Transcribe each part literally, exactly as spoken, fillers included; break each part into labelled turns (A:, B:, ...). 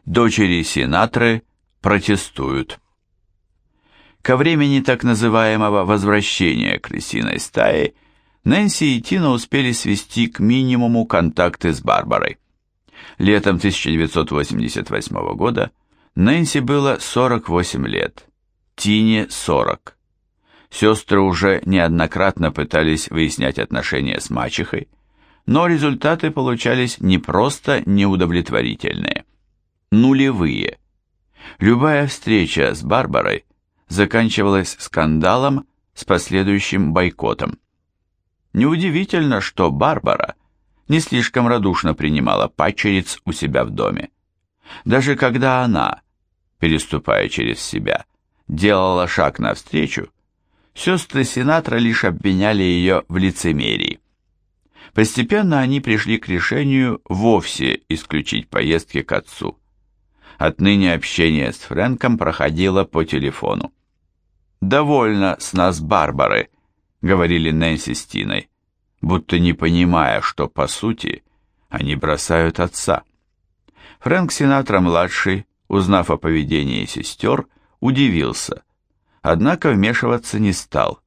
A: Дочери Синатры протестуют. Ко времени так называемого возвращения крысиной стаи Нэнси и Тина успели свести к минимуму контакты с Барбарой. Летом тысяча девятьсот восемьдесят восьмого года Нэнси было сорок восемь лет, Тине сорок. Сестры уже неоднократно пытались выяснять отношения с мачехой, но результаты получались не просто неудовлетворительные, нулевые. Любая встреча с Барбарой заканчивалась скандалом с последующим бойкотом. Неудивительно, что Барбара не слишком радушно принимала падчериц у себя в доме. Даже когда она, переступая через себя, делала шаг навстречу, сестры Синатра лишь обвиняли ее в лицемерии. Постепенно они пришли к решению вовсе исключить поездки к отцу. Отныне общение с Фрэнком проходило по телефону. «Довольно с нас Барбары», — говорили Нэнси с Тиной, будто не понимая, что, по сути, они бросают отца. Фрэнк Синатра-младший, узнав о поведении сестер, удивился, однако вмешиваться не стал.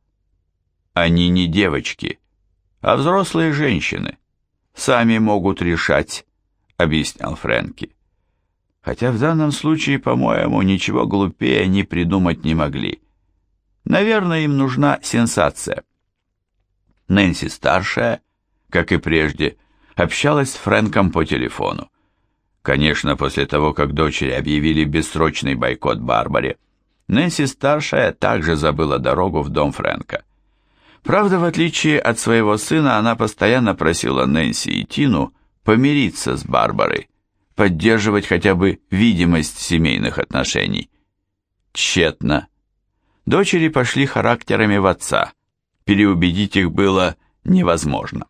A: «Они не девочки, а взрослые женщины. Сами могут решать», — объяснял Фрэнки. Хотя в данном случае, по-моему, ничего глупее они придумать не могли. Наверное, им нужна сенсация. Нэнси-старшая, как и прежде, общалась с Фрэнком по телефону. Конечно, после того, как дочери объявили бессрочный бойкот Барбаре, Нэнси-старшая также забыла дорогу в дом Фрэнка. Правда, в отличие от своего сына, она постоянно просила Нэнси и Тину помириться с Барбарой, поддерживать хотя бы видимость семейных отношений. Тщетно. Дочери пошли характерами в отца, переубедить их было невозможно.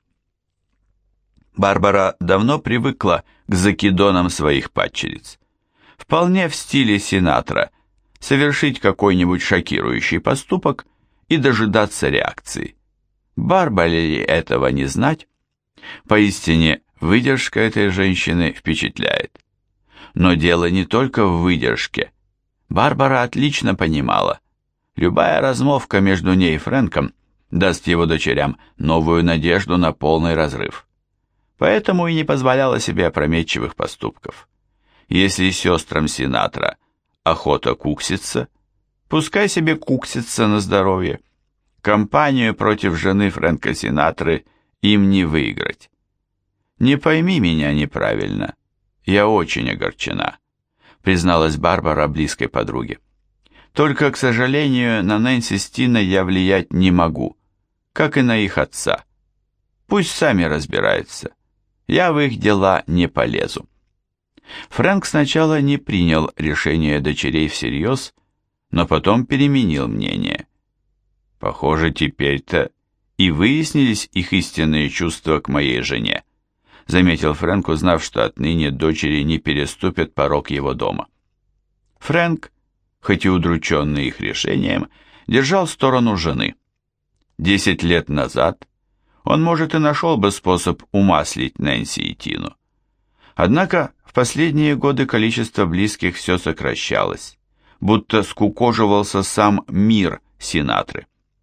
A: Барбара давно привыкла к закидонам своих падчериц. Вполне в стиле Синатра совершить какой-нибудь шокирующий поступок и дожидаться реакции. Барбаре ли этого не знать? Поистине, выдержка этой женщины впечатляет. Но дело не только в выдержке. Барбара отлично понимала, любая размолвка между ней и Фрэнком даст его дочерям новую надежду на полный разрыв. Поэтому и не позволяла себе опрометчивых поступков. Если сестрам Синатра охота кукситься, пускай себе куксится на здоровье. Кампанию против жены Фрэнка Синатры им не выиграть. «Не пойми меня неправильно, я очень огорчена», призналась Барбара близкой подруге. «Только, к сожалению, на Нэнси с Тиной я влиять не могу, как и на их отца. Пусть сами разбираются, я в их дела не полезу». Фрэнк сначала не принял решение дочерей всерьез, но потом переменил мнение. Похоже, теперь-то и выяснились их истинные чувства к моей жене, заметил Фрэнк, узнав, что отныне дочери не переступят порог его дома. Фрэнк, хоть и удрученный их решением, держал сторону жены. Десять лет назад он, может, и нашел бы способ умаслить Нэнси и Тину. Однако в последние годы количество близких все сокращалось, будто скукоживался сам мир Синатры.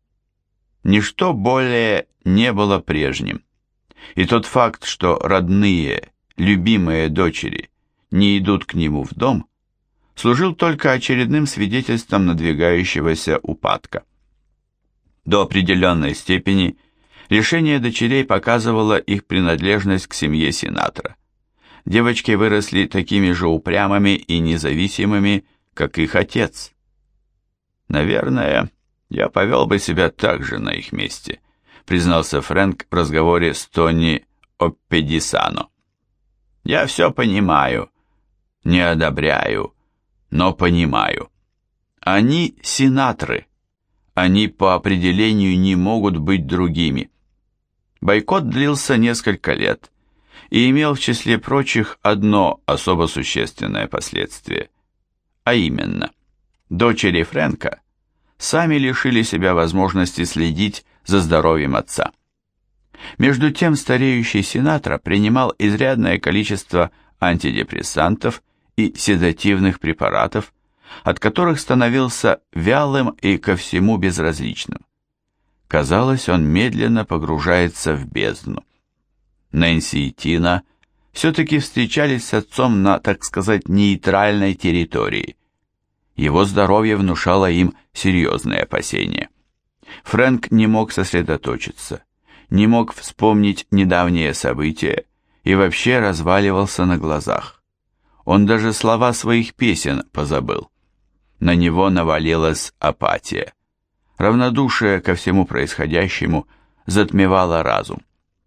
A: Ничто более не было прежним. И тот факт, что родные, любимые дочери не идут к нему в дом, служил только очередным свидетельством надвигающегося упадка. До определенной степени решение дочерей показывало их принадлежность к семье Синатра. Девочки выросли такими же упрямыми и независимыми, как их отец. «Наверное, я повел бы себя так же на их месте», признался Фрэнк в разговоре с Тони Оппедисано. «Я все понимаю, не одобряю, но понимаю. Они Синатры, они по определению не могут быть другими». Бойкот длился несколько лет и имел в числе прочих одно особо существенное последствие, а именно, дочери Фрэнка сами лишили себя возможности следить за здоровьем отца. Между тем стареющий Синатра принимал изрядное количество антидепрессантов и седативных препаратов, от которых становился вялым и ко всему безразличным. Казалось, он медленно погружается в бездну. Нэнси и Тина все-таки встречались с отцом на, так сказать, нейтральной территории. Его здоровье внушало им серьезные опасения. Фрэнк не мог сосредоточиться, не мог вспомнить недавние события и вообще разваливался на глазах. Он даже слова своих песен позабыл. На него навалилась апатия. Равнодушие ко всему происходящему затмевало разум.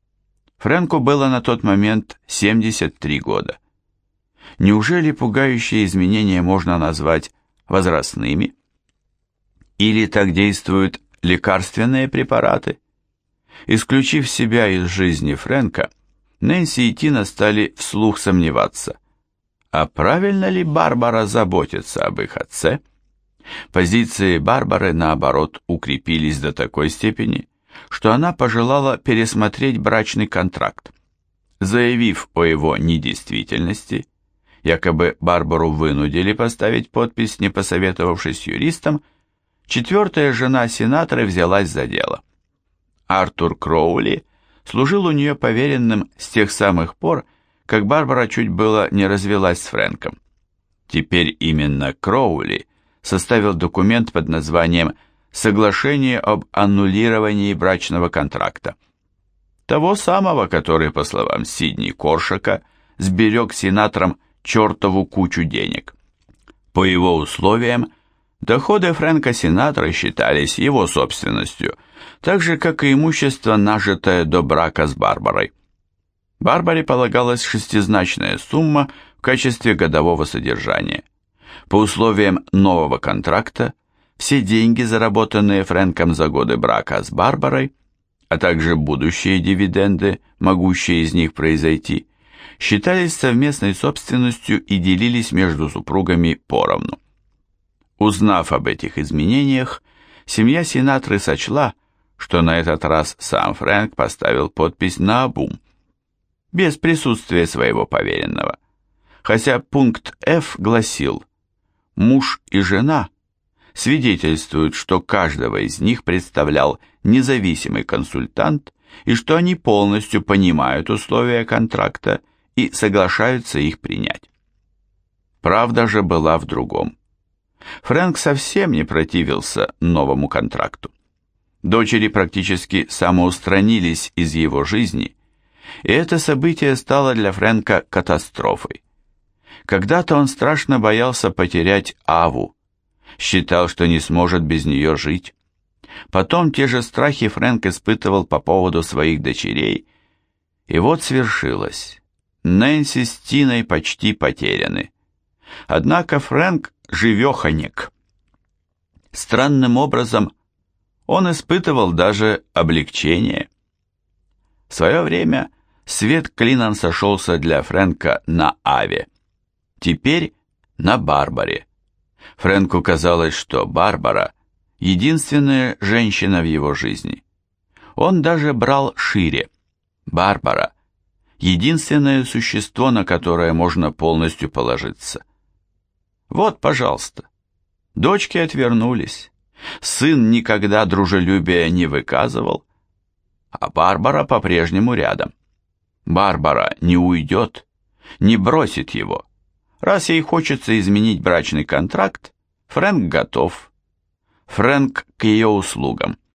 A: Фрэнку было на тот момент семьдесят три года. Неужели пугающие изменения можно назвать возрастными? Или так действуют лекарственные препараты? Исключив себя из жизни Фрэнка, Нэнси и Тина стали вслух сомневаться. А правильно ли Барбара заботится об их отце? Позиции Барбары, наоборот, укрепились до такой степени, что она пожелала пересмотреть брачный контракт. Заявив о его недействительности, якобы Барбару вынудили поставить подпись, не посоветовавшись с юристом, четвертая жена сенатора взялась за дело. Артур Кроули служил у нее поверенным с тех самых пор, как Барбара чуть было не развелась с Фрэнком. Теперь именно Кроули составил документ под названием «Соглашение об аннулировании брачного контракта». Того самого, который, по словам Сидни Коршака, сберег сенаторам чертову кучу денег. По его условиям, доходы Фрэнка сенатора считались его собственностью, так же, как и имущество, нажитое до брака с Барбарой. Барбаре полагалась шестизначная сумма в качестве годового содержания. По условиям нового контракта, все деньги, заработанные Фрэнком за годы брака с Барбарой, а также будущие дивиденды, могущие из них произойти, считались совместной собственностью и делились между супругами поровну. Узнав об этих изменениях, семья сенаторы сочла, что на этот раз сам Фрэнк поставил подпись наобум, без присутствия своего поверенного, хотя пункт F гласил: муж и жена свидетельствуют, что каждого из них представлял независимый консультант и что они полностью понимают условия контракта и соглашаются их принять. Правда же была в другом. Фрэнк совсем не противился новому контракту. Дочери практически самоустранились из его жизни, и это событие стало для Фрэнка катастрофой. Когда-то он страшно боялся потерять Аву, считал, что не сможет без нее жить. Потом те же страхи Фрэнк испытывал по поводу своих дочерей, и вот свершилось. Нэнси с Тиной почти потеряны. Однако Фрэнк живеханек. Странным образом он испытывал даже облегчение. В свое время свет клином сошелся для Фрэнка на Аве. Теперь на Барбаре. Фрэнку казалось, что Барбара – единственная женщина в его жизни. Он даже брал шире. Барбара – единственное существо, на которое можно полностью положиться. Вот, пожалуйста. Дочки отвернулись. Сын никогда дружелюбия не выказывал, а Барбара по-прежнему рядом. Барбара не уйдет, не бросит его. Раз ей хочется изменить брачный контракт, Фрэнк готов. Фрэнк к ее услугам.